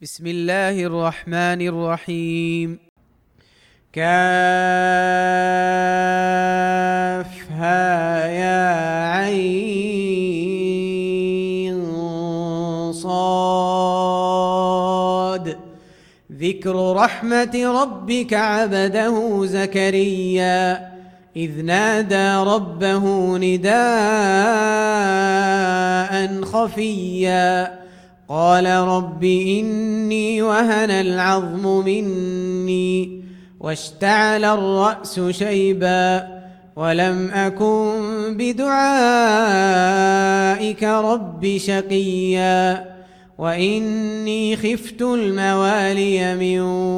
بسم الله الرحمن الرحيم. كافها يا عين صاد. ذكر رحمة ربك عبده زكريا إذ نادى ربه نداء خفيا قال رب إني وهن العظم مني واشتعل الرأس شيبا ولم أكن بدعائك رب شقيا وإني خفت الموالي من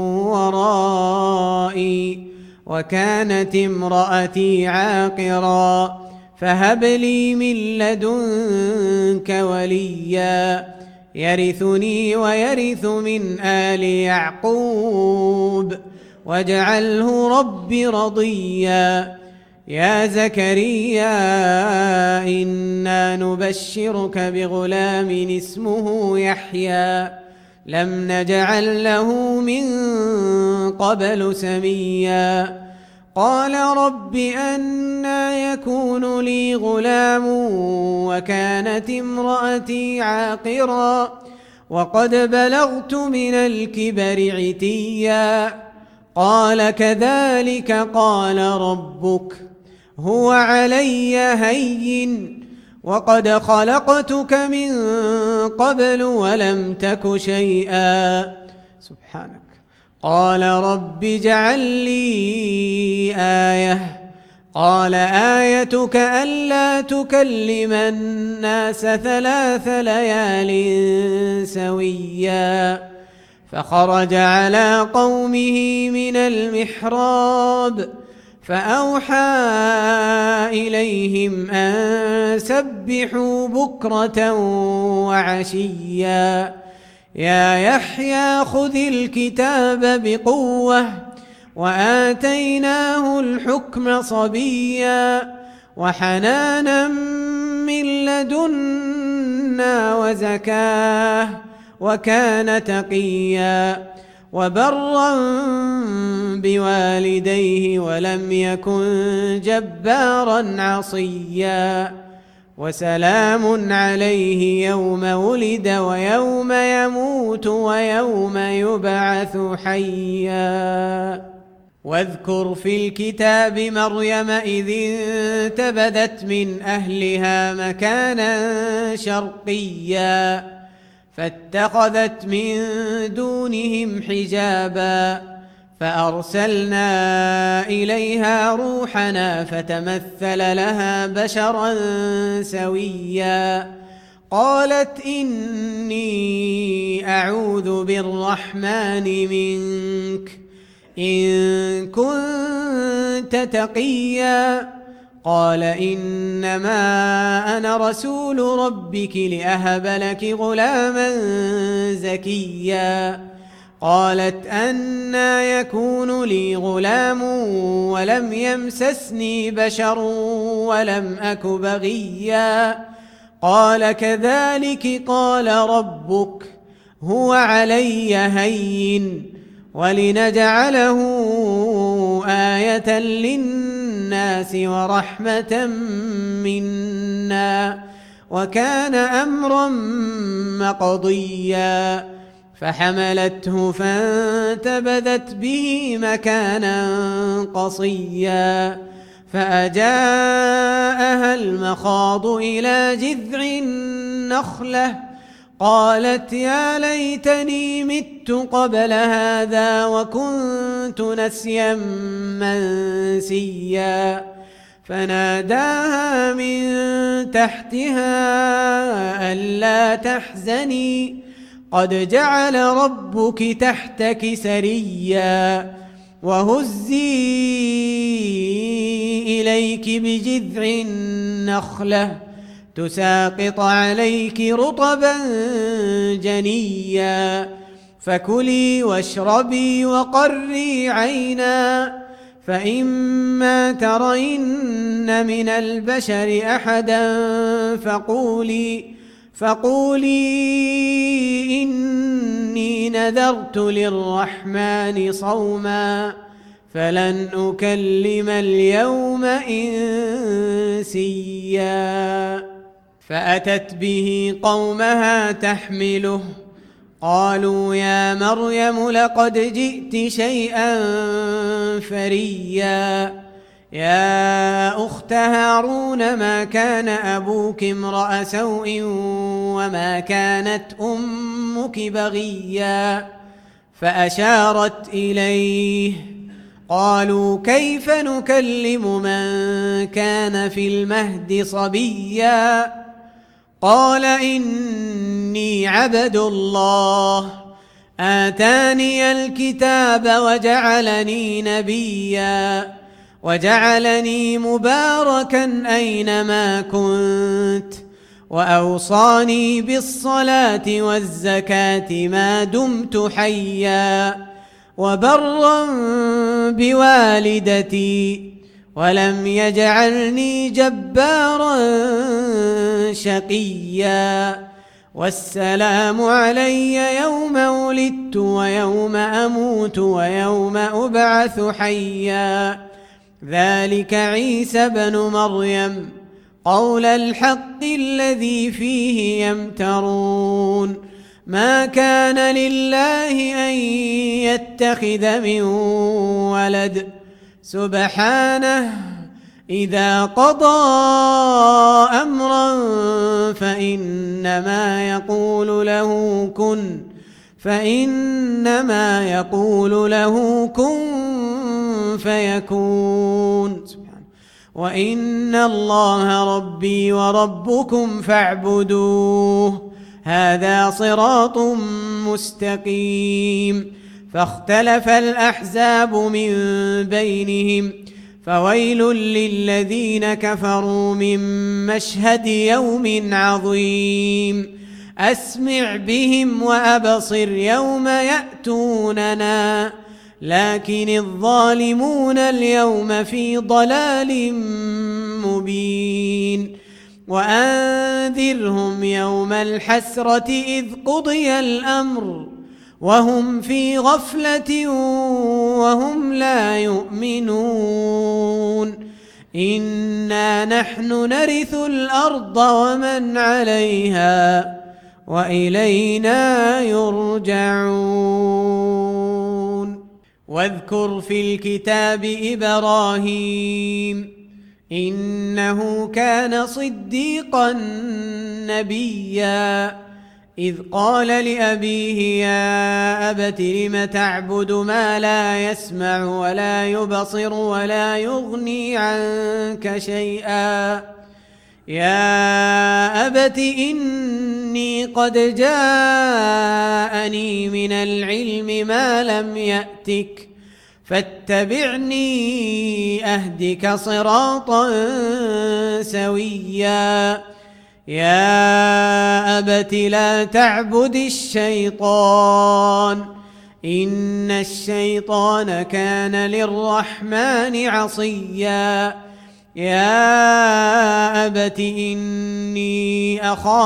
ورائي وكانت امرأتي عاقرا فهب لي من لدنك وليا يرثني ويرث من آل يعقوب واجعله رب رضيا. يا زكريا إنا نبشرك بغلام اسمه يحيى لم نجعل له من قبل سميا قال رب أنى يكون لي غلام وكانت امرأتي عاقرا وقد بلغت من الكبر عتيا قال كذلك قال ربك هو علي هين وقد خلقتك من قبل ولم تك شيئا. سبحانك. قال رب اجعل لي آية قال آيتك ألا تكلم الناس 3 ليال سويا فخرج على قومه من المحراب فأوحى إليهم أن سبحوا بكرة وعشيا يا يحيى خذ الكتاب بقوة وآتيناه الحكم صبيا وحنانا من لدنا وزكاه وكان تقيا وبرا بوالديه ولم يكن جبارا عصيا وسلام عليه يوم ولد ويوم يموت ويوم يبعث حيا. واذكر في الكتاب مريم إذ انتبذت من أهلها مكانا شرقيا فاتخذت من دونهم حجابا فأرسلنا إليها روحنا فتمثل لها بشرا سويا قالت إني أعوذ بالرحمن منك إن كنت تقيا قال إنما أنا رسول ربك لأهب لك غلاما زكيا قالت أنى يكون لي غلام ولم يمسسني بشر ولم أك بغيا قال كذلك قال ربك هو علي هين ولنجعله آية للناس ورحمة منا وكان أمرا مقضيا فحملته فانتبذت به مكانا قصيا فأجاءها المخاض إلى جذع النخلة قالت يا ليتني مت قبل هذا وكنت نسيا منسيا فناداها من تحتها ألا تحزني قد جعل ربك تحتك سريا وهزي إليك بجذع النخلة تساقط عليك رطبا جنيا فكلي واشربي وقري عينا فإما ترين من البشر أحدا فقولي إني نذرت للرحمن صوما فلن أكلم اليوم إنسيا. فأتت به قومها تحمله قالوا يا مريم لقد جئت شيئا فريا. يا أخت هارون ما كان أبوك امرأ سوء وما كانت أمك بغيا. فأشارت إليه قالوا كيف نكلم من كان في المهد صبيا. قال إني عبد الله آتاني الكتاب وجعلني نبيا وجعلني مباركا أينما كنت وأوصاني بالصلاة والزكاة ما دمت حيا وبرا بوالدتي ولم يجعلني جبارا شقيا. والسلام علي يوم ولدت ويوم أموت ويوم أبعث حيا. ذلك عيسى بن مريم قول الحق الذي فيه يمترون. ما كان لله أن يتخذ من ولد سبحانه إذا قضى أمرا فإنما يقول له كن فيكون. وإن الله ربي وربكم فاعبدوه هذا صراط مستقيم. فاختلف الأحزاب من بينهم فويل للذين كفروا من مشهد يوم عظيم. أسمع بهم وأبصر يوم يأتوننا لكن الظالمون اليوم في ضلال مبين. وأنذرهم يوم الحسرة إذ قضي الأمر وهم في غفلة وهم لا يؤمنون. إنا نحن نرث الأرض ومن عليها وإلينا يرجعون. واذكر في الكتاب إبراهيم إنه كان صديقا نبيا. إذ قال لأبيه يا أبت لم تعبد ما لا يسمع ولا يبصر ولا يغني عنك شيئا. يا أبت إني قد جاءني من العلم ما لم يأتك فاتبعني أهدك صراطا سويا. يا أبت لا تعبد الشيطان إن الشيطان كان للرحمن عصيا. يا أبت إني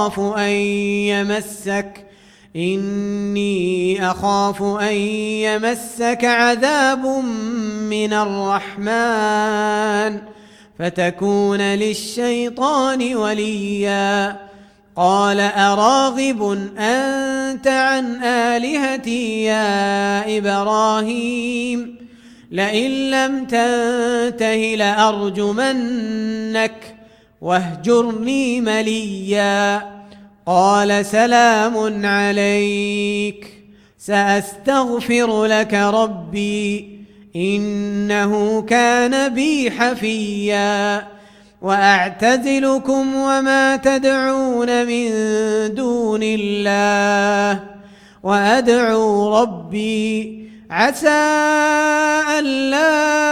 أخاف أن يمسك عذاب من الرحمن فتكون للشيطان وليا. قال أراغب أنت عن آلهتي يا إبراهيم لئن لم تنته لأرجمنك واهجرني مليا. قال سلام عليك سأستغفر لك ربي إنه كان بي حفيا. وأعتزلكم وما تدعون من دون الله وأدعو ربي عسى ألا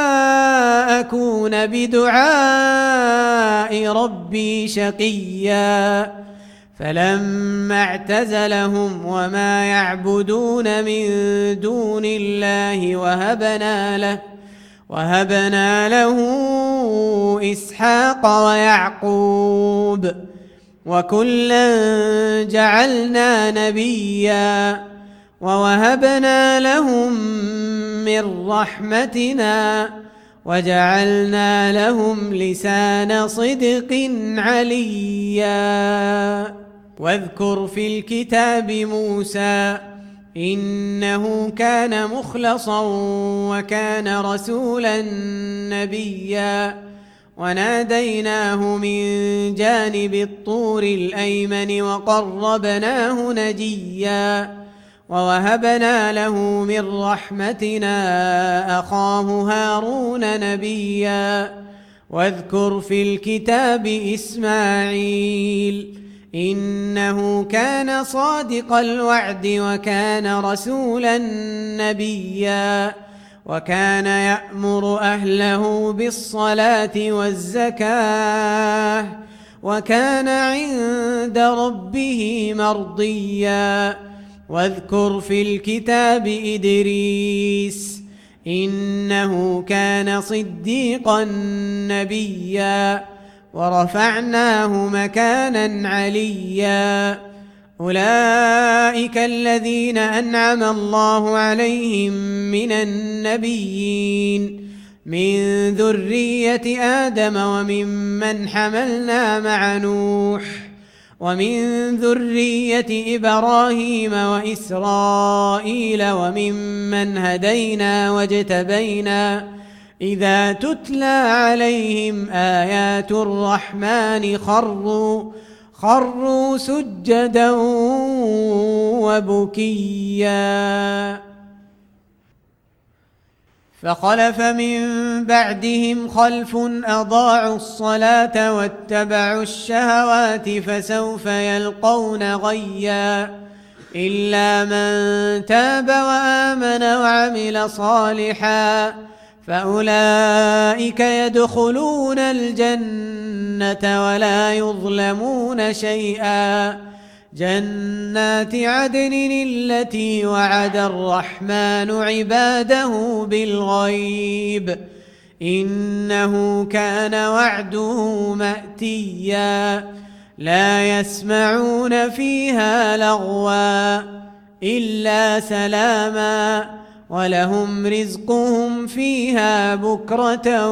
أكون بدعاء ربي شقيا. فلما اعتزلهم وما يعبدون من دون الله وهبنا له إسحاق ويعقوب وكلا جعلنا نبيا ووهبنا لهم من رحمتنا وجعلنا لهم لسان صدق عليا. واذكر في الكتاب موسى إنه كان مخلصا وكان رسولا نبيا وناديناه من جانب الطور الأيمن وقربناه نجيا ووهبنا له من رحمتنا أخاه هارون نبيا. واذكر في الكتاب إسماعيل إنه كان صادق الوعد وكان رسولا نبيا وكان يأمر أهله بالصلاة والزكاة وكان عند ربه مرضيا. واذكر في الكتاب إدريس إنه كان صديقا نبيا ورفعناه مكانا عليا. أولئك الذين أنعم الله عليهم من النبيين من ذرية آدم وممن حملنا مع نوح ومن ذرية إبراهيم وإسرائيل وممن هدينا واجتبينا إذا تتلى عليهم آيات الرحمن خروا سجدا وبكيا. فخلف من بعدهم خلف أضاعوا الصلاة واتبعوا الشهوات فسوف يلقون غيا إلا من تاب وآمن وعمل صالحا فأولئك يدخلون الجنة ولا يظلمون شيئا. جنات عدن التي وعد الرحمن عباده بالغيب إنه كان وعده مأتيا. لا يسمعون فيها لغوا إلا سلاما ولهم رزقهم فيها بكرة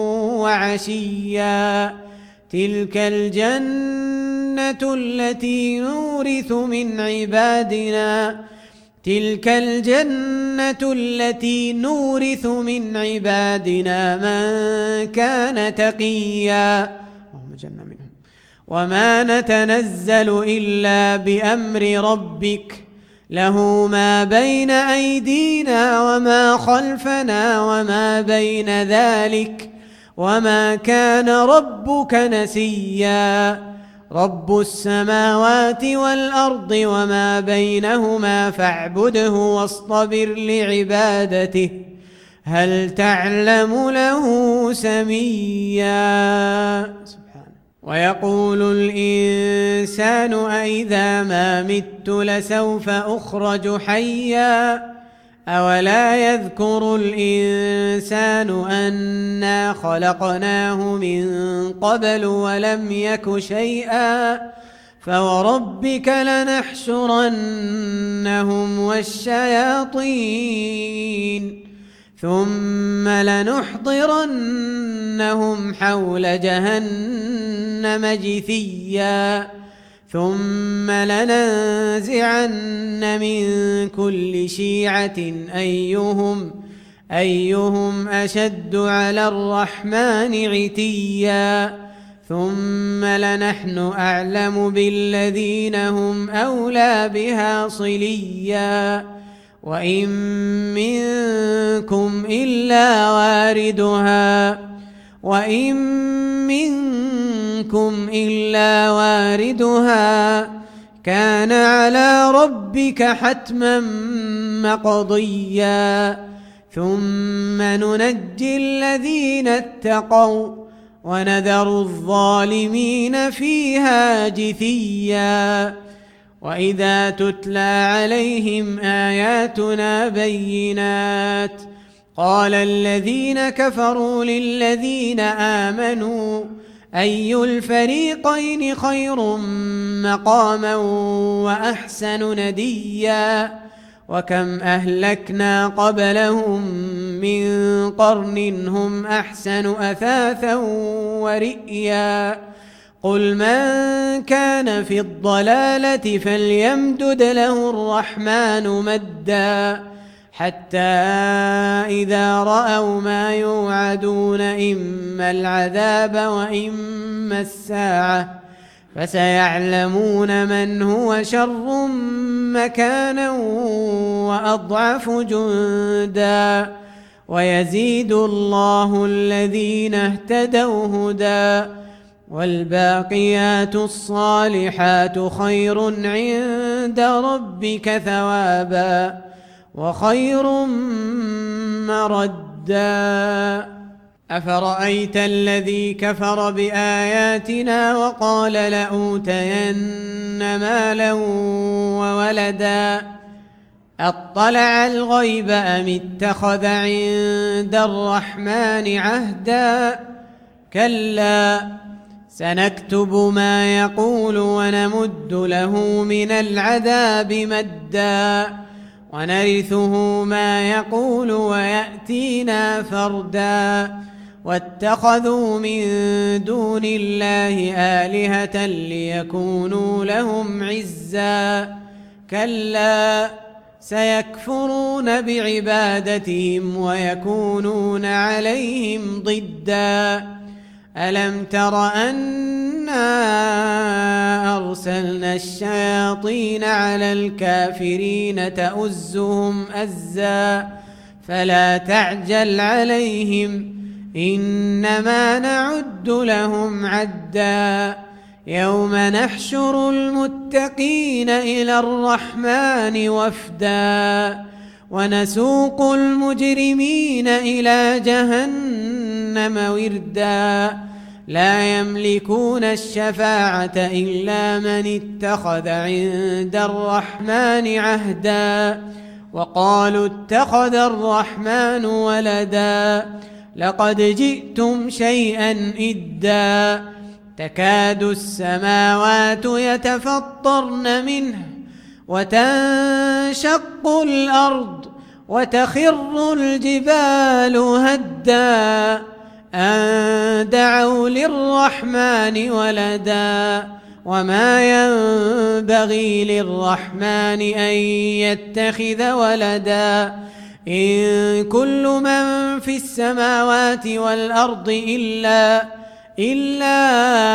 وعشيا. تلك الجنة التي نورث من عبادنا من كان تقيا وما نتنزل إلا بأمر ربك له ما بين أيدينا وما خلفنا وما بين ذلك وما كان ربك نسيا. رب السماوات والأرض وما بينهما فاعبده واصطبر لعبادته هل تعلم له سميا. ويقول الإنسان أإذا ما مت لسوف أخرج حيا أولا يذكر الإنسان أنا خلقناه من قبل ولم يك شيئا فوربك لنحشرنهم والشياطين ثم لنحضرنهم حول جهنم جثيا ثم لننزعن من كل شيعة أيهم أشد على الرحمن عتيا ثم لنحن أعلم بالذين هم أولى بها صليا وإن منكم إلا واردها كان على ربك حتما مقضيا ثم ننجي الذين اتقوا ونذر الظالمين فيها جثيا. وإذا تتلى عليهم آياتنا بينات قال الذين كفروا للذين آمنوا أي الفريقين خير مقاما وأحسن نديا وكم أهلكنا قبلهم من قرن هم أحسن أثاثا ورئيا قل من كان في الضلالة فليمدد له الرحمن مدا حتى إذا رأوا ما يوعدون إما العذاب وإما الساعة فسيعلمون من هو شر مكانا وأضعف جندا ويزيد الله الذين اهتدوا هدى والباقيات الصالحات خير عند ربك ثوابا وخير مردا أفرأيت الذي كفر بآياتنا وقال لأوتين مالا وولدا أطلع الغيب أم اتخذ عند الرحمن عهدا كلا سنكتب ما يقول ونمد له من العذاب مدا ونرثه ما يقول ويأتينا فردا واتخذوا من دون الله آلهة ليكونوا لهم عزا كلا سيكفرون بعبادتهم ويكونون عليهم ضدا ألم تر أنا أرسلنا الشياطين على الكافرين تؤزهم أزا فلا تعجل عليهم إنما نعد لهم عدا يوم نحشر المتقين إلى الرحمن وفدا ونسوق المجرمين إلى جهنم وردا لا يملكون الشفاعة إلا من اتخذ عند الرحمن عهدا وقالوا اتخذ الرحمن ولدا لقد جئتم شيئا إدا تكاد السماوات يتفطرن منه وتنشق الأرض وتخر الجبال هدا أن دعوا للرحمن ولدا وما ينبغي للرحمن أن يتخذ ولدا إن كل من في السماوات والأرض إلا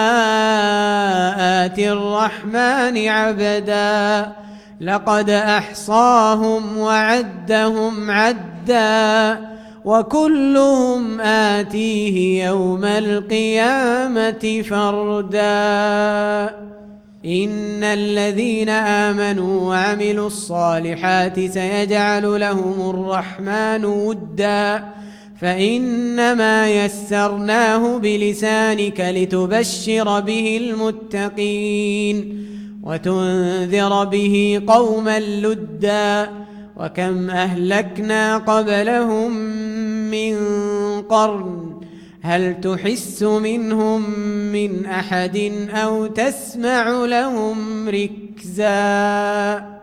آتي الرحمن عبدا لقد أحصاهم وعدهم عدا وكلهم آتيه يوم القيامة فردا إن الذين آمنوا وعملوا الصالحات سيجعل لهم الرحمن ودا فإنما يسرناه بلسانك لتبشر به المتقين وتنذر به قوما لدا وكم أهلكنا قبلهم من قرن هل تحس منهم من أحد أو تسمع لهم ركزا